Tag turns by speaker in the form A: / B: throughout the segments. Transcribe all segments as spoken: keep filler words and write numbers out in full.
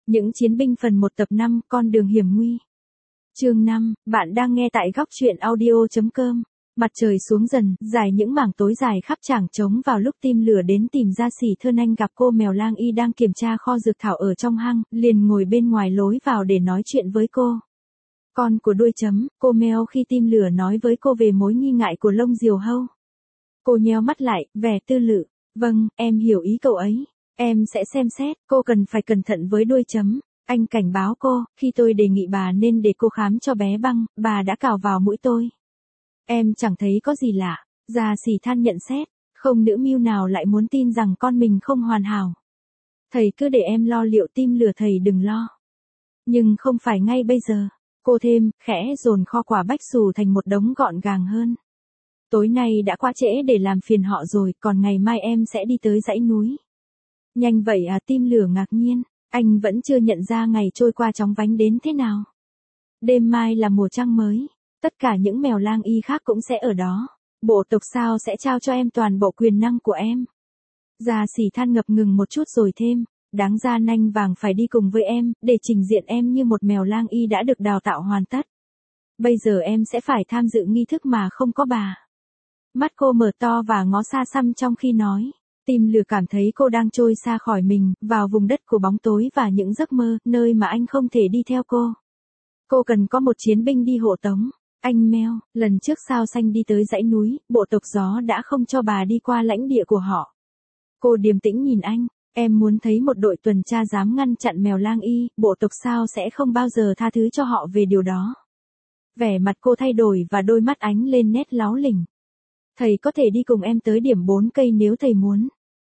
A: Những chiến binh phần một tập năm, con đường hiểm nguy. Chương năm, bạn đang nghe tại góc truyện audio chấm com. Mặt trời xuống dần, dài những mảng tối dài khắp trảng trống vào lúc Tim Lửa đến tìm Gia Sỉ Thơn. Anh gặp cô mèo lang y đang kiểm tra kho dược thảo ở trong hang, liền ngồi bên ngoài lối vào để nói chuyện với cô. Con của đuôi chấm, cô meo khi Tim Lửa nói với cô về mối nghi ngại của lông diều hâu. Cô nheo mắt lại, vẻ tư lự. Vâng, em hiểu ý cậu ấy. Em sẽ xem xét, cô cần phải cẩn thận với đuôi chấm. Anh cảnh báo cô, khi tôi đề nghị bà nên để cô khám cho bé Băng, bà đã cào vào mũi tôi. Em chẳng thấy có gì lạ. Gia Sỉ Than nhận xét, không nữ mưu nào lại muốn tin rằng con mình không hoàn hảo. Thầy cứ để em lo liệu. Tim Lửa thầy đừng lo. Nhưng không phải ngay bây giờ. Cô thêm, khẽ dồn kho quả bách xù thành một đống gọn gàng hơn. Tối nay đã quá trễ để làm phiền họ rồi, còn ngày mai em sẽ đi tới dãy núi. Nhanh vậy à? Tim Lửa ngạc nhiên, anh vẫn chưa nhận ra ngày trôi qua chóng vánh đến thế nào. Đêm mai là mùa trăng mới, tất cả những mèo lang y khác cũng sẽ ở đó. Bộ tộc sao sẽ trao cho em toàn bộ quyền năng của em. Gia Sỉ Than ngập ngừng một chút rồi thêm, đáng ra nanh vàng phải đi cùng với em, để trình diện em như một mèo lang y đã được đào tạo hoàn tất. Bây giờ em sẽ phải tham dự nghi thức mà không có bà. Mắt cô mở to và ngó xa xăm trong khi nói. Tim Lửa cảm thấy cô đang trôi xa khỏi mình, vào vùng đất của bóng tối và những giấc mơ, nơi mà anh không thể đi theo cô. Cô cần có một chiến binh đi hộ tống. Anh meo, lần trước Sao Xanh đi tới dãy núi, bộ tộc gió đã không cho bà đi qua lãnh địa của họ. Cô điềm tĩnh nhìn anh, em muốn thấy một đội tuần tra dám ngăn chặn mèo lang y, bộ tộc Sao sẽ không bao giờ tha thứ cho họ về điều đó. Vẻ mặt cô thay đổi và đôi mắt ánh lên nét láu lỉnh. Thầy có thể đi cùng em tới điểm bốn cây nếu thầy muốn.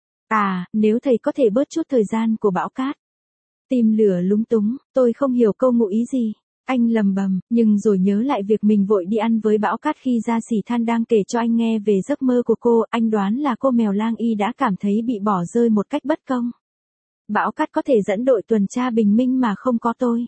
A: À, nếu thầy có thể bớt chút thời gian của bão cát. Tim Lửa lúng túng, tôi không hiểu câu ngụ ý gì. Anh lầm bầm, nhưng rồi nhớ lại việc mình vội đi ăn với bão cát khi Gia Sỉ Than đang kể cho anh nghe về giấc mơ của cô. Anh đoán là cô mèo lang y đã cảm thấy bị bỏ rơi một cách bất công. Bão cát có thể dẫn đội tuần tra bình minh mà không có tôi.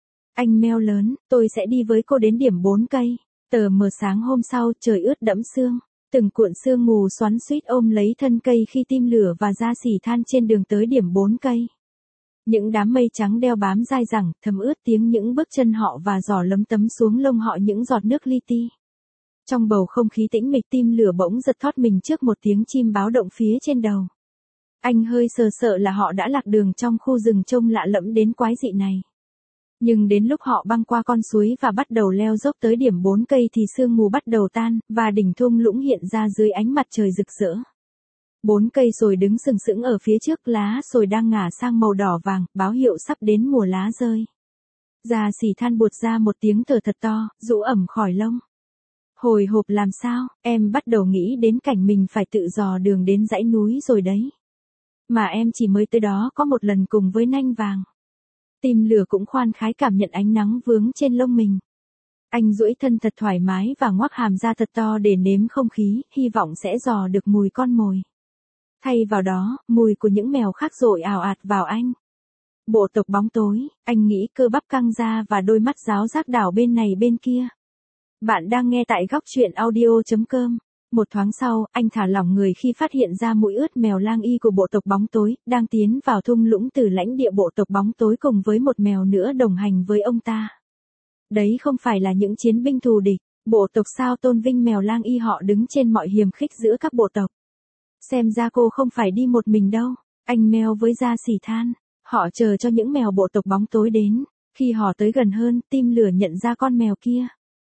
A: Anh meo lớn, tôi sẽ đi với cô đến điểm bốn cây. Tờ mờ sáng hôm sau, trời ướt đẫm sương. Từng cuộn sương mù xoắn xuýt ôm lấy thân cây khi Tim Lửa và Gia Sỉ Than trên đường tới điểm bốn cây. Những đám mây trắng đeo bám dai dẳng, thấm ướt tiếng những bước chân họ và giỏ lấm tấm xuống lông họ những giọt nước li ti. Trong bầu không khí tĩnh mịch, Tim Lửa bỗng giật thót mình trước một tiếng chim báo động phía trên đầu. Anh hơi sờ sợ là họ đã lạc đường trong khu rừng trông lạ lẫm đến quái dị này. Nhưng đến lúc họ băng qua con suối và bắt đầu leo dốc tới điểm bốn cây thì sương mù bắt đầu tan, và đỉnh thung lũng hiện ra dưới ánh mặt trời rực rỡ. Bốn cây sồi đứng sừng sững ở phía trước, lá sồi đang ngả sang màu đỏ vàng, báo hiệu sắp đến mùa lá rơi. Gia Sỉ Than buột ra một tiếng thở thật to, rũ ẩm khỏi lông. Hồi hộp làm sao, em bắt đầu nghĩ đến cảnh mình phải tự dò đường đến dãy núi rồi đấy. Mà em chỉ mới tới đó có một lần cùng với nanh vàng. Tim Lửa cũng khoan khoái cảm nhận ánh nắng vướng trên lông mình. Anh duỗi thân thật thoải mái và ngoác hàm ra thật to để nếm không khí, hy vọng sẽ dò được mùi con mồi. Thay vào đó, mùi của những mèo khác dội ào ạt vào anh. Bộ tộc bóng tối, anh nghĩ, cơ bắp căng ra và đôi mắt giáo giác đảo bên này bên kia. Bạn đang nghe tại góc truyện audio chấm com. Một thoáng sau, anh thả lỏng người khi phát hiện ra mũi ướt mèo lang y của bộ tộc bóng tối, đang tiến vào thung lũng từ lãnh địa bộ tộc bóng tối cùng với một mèo nữa đồng hành với ông ta. Đấy không phải là những chiến binh thù địch, bộ tộc Sao tôn vinh mèo lang y, họ đứng trên mọi hiềm khích giữa các bộ tộc. Xem ra cô không phải đi một mình đâu, anh meo với Gia Sỉ Than. Họ chờ cho những mèo bộ tộc bóng tối đến. Khi họ tới gần hơn, Tim Lửa nhận ra con mèo kia.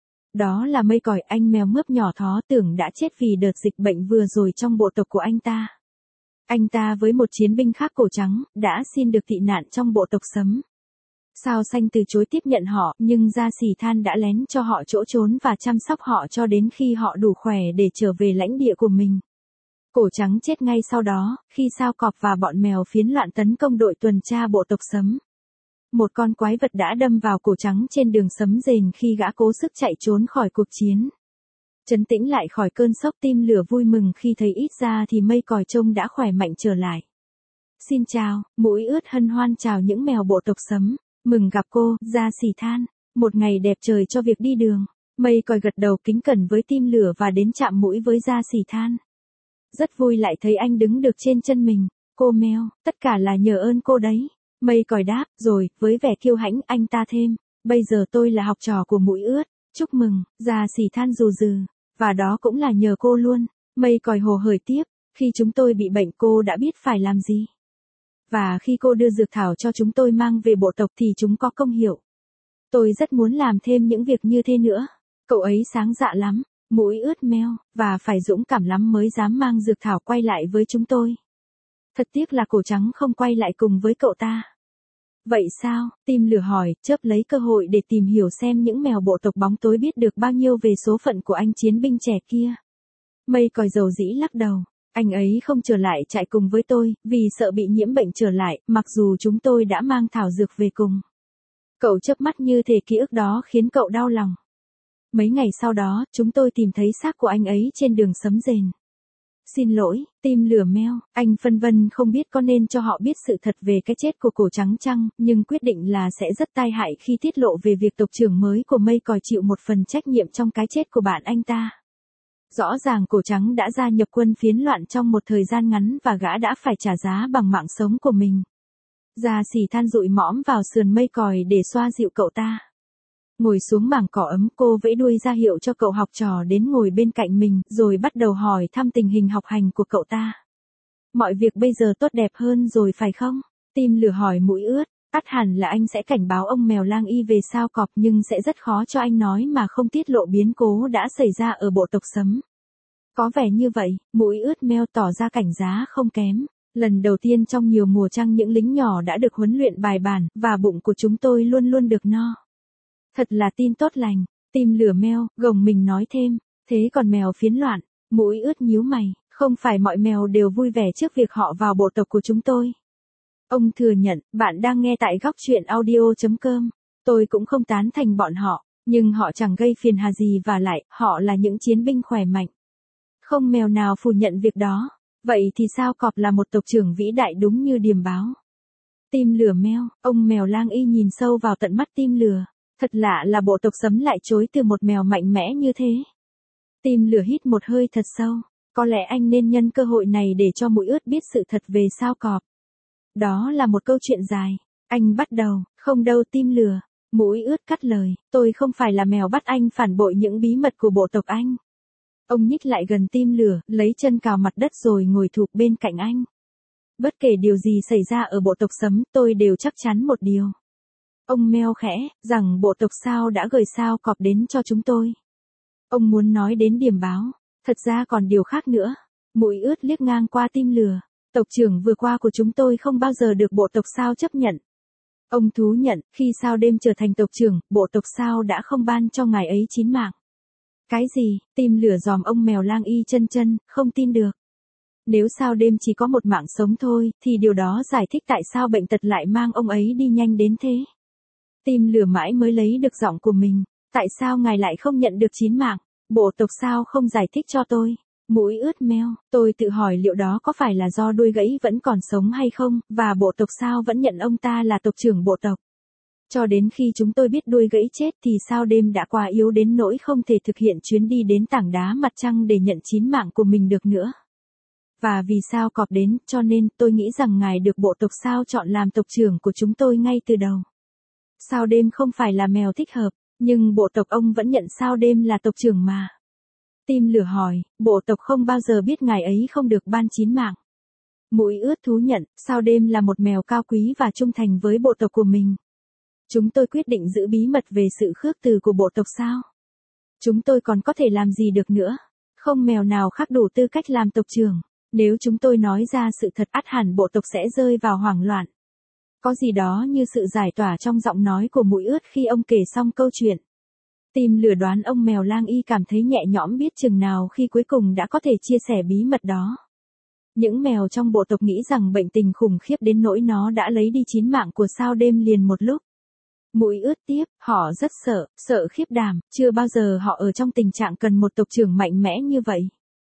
A: Đó là Mây Còi, anh mèo mướp nhỏ thó tưởng đã chết vì đợt dịch bệnh vừa rồi trong bộ tộc của anh ta. Anh ta với một chiến binh khác cổ trắng, đã xin được tị nạn trong bộ tộc Sấm. Sao Xanh từ chối tiếp nhận họ, nhưng Gia Sỉ Than đã lén cho họ chỗ trốn và chăm sóc họ cho đến khi họ đủ khỏe để trở về lãnh địa của mình. Cổ trắng chết ngay sau đó, khi Sao Cọp và bọn mèo phiến loạn tấn công đội tuần tra bộ tộc Sấm. Một con quái vật đã đâm vào cổ trắng trên đường sấm rền khi gã cố sức chạy trốn khỏi cuộc chiến. Trấn tĩnh lại khỏi cơn sốc, Tim Lửa vui mừng khi thấy ít ra thì Mây Còi trông đã khỏe mạnh trở lại. Xin chào, mũi ướt hân hoan chào những mèo bộ tộc Sấm. Mừng gặp cô, Gia Sỉ Than. Một ngày đẹp trời cho việc đi đường. Mây Còi gật đầu kính cẩn với Tim Lửa và đến chạm mũi với Gia Sỉ Than. Rất vui lại thấy anh đứng được trên chân mình. Cô meo, tất cả là nhờ ơn cô đấy. Mây còi đáp, rồi, với vẻ kiêu hãnh anh ta thêm, bây giờ tôi là học trò của Mũi Ướt, chúc mừng, già xỉ than rù rừ, và đó cũng là nhờ cô luôn. Mây còi hồ hởi tiếp, khi chúng tôi bị bệnh cô đã biết phải làm gì. Và khi cô đưa dược thảo cho chúng tôi mang về bộ tộc thì chúng có công hiệu. Tôi rất muốn làm thêm những việc như thế nữa. Cậu ấy sáng dạ lắm, Mũi Ướt meo, và phải dũng cảm lắm mới dám mang dược thảo quay lại với chúng tôi. Thật tiếc là Cổ Trắng không quay lại cùng với cậu ta. Vậy sao? Tim Lửa hỏi, chớp lấy cơ hội để tìm hiểu xem những mèo bộ tộc bóng tối biết được bao nhiêu về số phận của anh chiến binh trẻ kia. Mây còi dầu dĩ lắc đầu. Anh ấy không trở lại trại cùng với tôi, vì sợ bị nhiễm bệnh trở lại, mặc dù chúng tôi đã mang thảo dược về cùng. Cậu chớp mắt như thể ký ức đó khiến cậu đau lòng. Mấy ngày sau đó, chúng tôi tìm thấy xác của anh ấy trên đường Sấm Rền. Xin lỗi, Tim Lửa meo, anh phân vân không biết có nên cho họ biết sự thật về cái chết của Cổ Trắng chăng, nhưng quyết định là sẽ rất tai hại khi tiết lộ về việc tộc trưởng mới của Mây Còi chịu một phần trách nhiệm trong cái chết của bạn anh ta. Rõ ràng Cổ Trắng đã gia nhập quân phiến loạn trong một thời gian ngắn và gã đã phải trả giá bằng mạng sống của mình. Già xỉ than dụi mõm vào sườn Mây Còi để xoa dịu cậu ta. Ngồi xuống mảng cỏ ấm, cô vẫy đuôi ra hiệu cho cậu học trò đến ngồi bên cạnh mình, rồi bắt đầu hỏi thăm tình hình học hành của cậu ta. Mọi việc bây giờ tốt đẹp hơn rồi phải không? Tim Lửa hỏi Mũi Ướt. Ắt hẳn là anh sẽ cảnh báo ông mèo lang y về sao cọp, nhưng sẽ rất khó cho anh nói mà không tiết lộ biến cố đã xảy ra ở bộ tộc Sấm. Có vẻ như vậy, Mũi Ướt meo tỏ ra cảnh giá không kém. Lần đầu tiên trong nhiều mùa trăng những lính nhỏ đã được huấn luyện bài bản, và bụng của chúng tôi luôn luôn được no. Thật là tin tốt lành. Tim Lửa meo, gồng mình nói thêm. Thế còn mèo phiến loạn? Mũi Ướt nhíu mày. Không phải mọi mèo đều vui vẻ trước việc họ vào bộ tộc của chúng tôi. Ông thừa nhận, bạn đang nghe tại góc truyện audio chấm com. Tôi cũng không tán thành bọn họ, nhưng họ chẳng gây phiền hà gì và lại, họ là những chiến binh khỏe mạnh. Không mèo nào phủ nhận việc đó. Vậy thì sao cọp là một tộc trưởng vĩ đại đúng như điềm báo? Tim Lửa meo, ông mèo lang y nhìn sâu vào tận mắt Tim Lửa. Thật lạ là bộ tộc Sấm lại chối từ một mèo mạnh mẽ như thế. Tim Lửa hít một hơi thật sâu. Có lẽ anh nên nhân cơ hội này để cho Mũi Ướt biết sự thật về sao cọp. Đó là một câu chuyện dài. Anh bắt đầu, không đâu Tim Lửa. Mũi Ướt cắt lời, tôi không phải là mèo bắt anh phản bội những bí mật của bộ tộc anh. Ông nhích lại gần Tim Lửa, lấy chân cào mặt đất rồi ngồi thụp bên cạnh anh. Bất kể điều gì xảy ra ở bộ tộc Sấm, tôi đều chắc chắn một điều. Ông meo khẽ, rằng bộ tộc sao đã gửi sao cọp đến cho chúng tôi. Ông muốn nói đến điềm báo. Thật ra còn điều khác nữa. Mũi Ướt liếc ngang qua Tim Lửa. Tộc trưởng vừa qua của chúng tôi không bao giờ được bộ tộc sao chấp nhận. Ông thú nhận, khi sao đêm trở thành tộc trưởng, bộ tộc sao đã không ban cho ngài ấy chín mạng. Cái gì? Tim Lửa dòm ông mèo lang y chân chân, không tin được. Nếu sao đêm chỉ có một mạng sống thôi, thì điều đó giải thích tại sao bệnh tật lại mang ông ấy đi nhanh đến thế. Tim Lửa mãi mới lấy được giọng của mình. Tại sao ngài lại không nhận được chín mạng? Bộ tộc sao không giải thích cho tôi? Mũi Ướt meo, tôi tự hỏi liệu đó có phải là do đuôi gãy vẫn còn sống hay không, và bộ tộc sao vẫn nhận ông ta là tộc trưởng bộ tộc. Cho đến khi chúng tôi biết đuôi gãy chết thì sao đêm đã quá yếu đến nỗi không thể thực hiện chuyến đi đến tảng đá mặt trăng để nhận chín mạng của mình được nữa. Và vì sao cọp đến, cho nên tôi nghĩ rằng ngài được bộ tộc sao chọn làm tộc trưởng của chúng tôi ngay từ đầu. Sao đêm không phải là mèo thích hợp, nhưng bộ tộc ông vẫn nhận sao đêm là tộc trưởng mà. Tim Lửa hỏi, bộ tộc không bao giờ biết ngài ấy không được ban chín mạng. Mũi Ướt thú nhận, sao đêm là một mèo cao quý và trung thành với bộ tộc của mình. Chúng tôi quyết định giữ bí mật về sự khước từ của bộ tộc sao. Chúng tôi còn có thể làm gì được nữa. Không mèo nào khác đủ tư cách làm tộc trưởng. Nếu chúng tôi nói ra sự thật ắt hẳn bộ tộc sẽ rơi vào hoảng loạn. Có gì đó như sự giải tỏa trong giọng nói của Mũi Ướt khi ông kể xong câu chuyện. Tim Lửa đoán ông mèo lang y cảm thấy nhẹ nhõm biết chừng nào khi cuối cùng đã có thể chia sẻ bí mật đó. Những mèo trong bộ tộc nghĩ rằng bệnh tình khủng khiếp đến nỗi nó đã lấy đi chín mạng của sao đêm liền một lúc. Mũi Ướt tiếp, họ rất sợ, sợ khiếp đảm, chưa bao giờ họ ở trong tình trạng cần một tộc trưởng mạnh mẽ như vậy.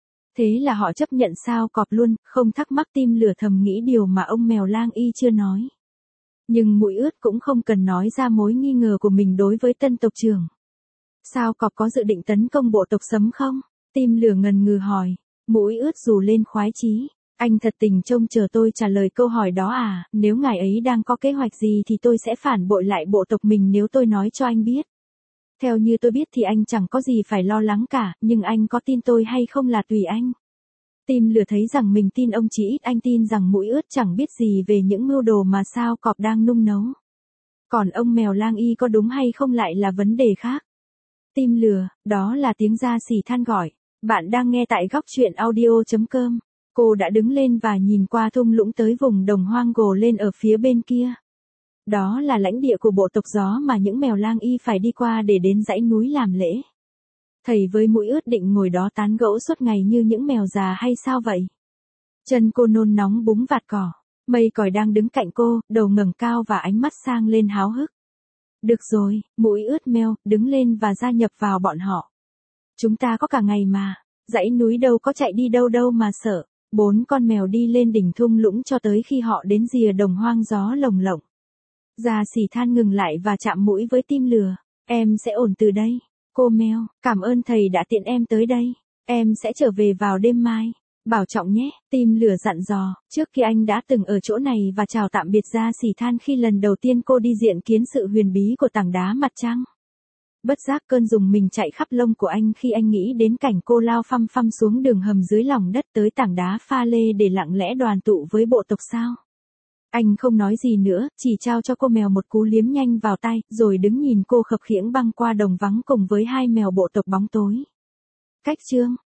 A: Thế là họ chấp nhận sao cọp luôn, không thắc mắc. Tim Lửa thầm nghĩ điều mà ông mèo lang y chưa nói. Nhưng Mũi Ướt cũng không cần nói ra mối nghi ngờ của mình đối với tân tộc trưởng. Sao cọp có dự định tấn công bộ tộc Sấm không? Tim Lửa ngần ngừ hỏi. Mũi Ướt rù lên khoái chí. Anh thật tình trông chờ tôi trả lời câu hỏi đó à, nếu ngài ấy đang có kế hoạch gì thì tôi sẽ phản bội lại bộ tộc mình nếu tôi nói cho anh biết. Theo như tôi biết thì anh chẳng có gì phải lo lắng cả, nhưng anh có tin tôi hay không là tùy anh. Tim lửa thấy rằng mình tin ông chỉ ít, anh tin rằng mũi ướt chẳng biết gì về những mưu đồ mà sao cọp đang nung nấu. Còn ông mèo lang y có đúng hay không lại là vấn đề khác. Tim lửa, đó là tiếng da xỉ than gọi. Bạn đang nghe tại góc truyện audio.com. Cô đã đứng lên và nhìn qua thung lũng tới vùng đồng hoang gồ lên ở phía bên kia. Đó là lãnh địa của bộ tộc gió mà những mèo lang y phải đi qua để đến dãy núi làm lễ. Thầy với mũi ướt định ngồi đó tán gẫu suốt ngày như những mèo già hay sao vậy? Chân cô nôn nóng búng vạt cỏ. Mây còi đang đứng cạnh cô, đầu ngẩng cao và ánh mắt sang lên háo hức. Được rồi, mũi ướt mèo, đứng lên và gia nhập vào bọn họ. Chúng ta có cả ngày mà, dãy núi đâu có chạy đi đâu đâu mà sợ. Bốn con mèo đi lên đỉnh thung lũng cho tới khi họ đến rìa đồng hoang gió lồng lộng. Da xỉ than ngừng lại và chạm mũi với tim lửa. Em sẽ ổn từ đây. Cô mèo, cảm ơn thầy đã tiện em tới đây. Em sẽ trở về vào đêm mai. Bảo trọng nhé, tim lửa dặn dò. Trước khi anh đã từng ở chỗ này và chào tạm biệt da xỉ than khi lần đầu tiên cô đi diện kiến sự huyền bí của tảng đá mặt trăng. Bất giác cơn rùng mình chạy khắp lông của anh khi anh nghĩ đến cảnh cô lao phăm phăm xuống đường hầm dưới lòng đất tới tảng đá pha lê để lặng lẽ đoàn tụ với bộ tộc sao. Anh không nói gì nữa, chỉ trao cho cô mèo một cú liếm nhanh vào tai, rồi đứng nhìn cô khập khiễng băng qua đồng vắng cùng với hai mèo bộ tộc bóng tối. Cách chương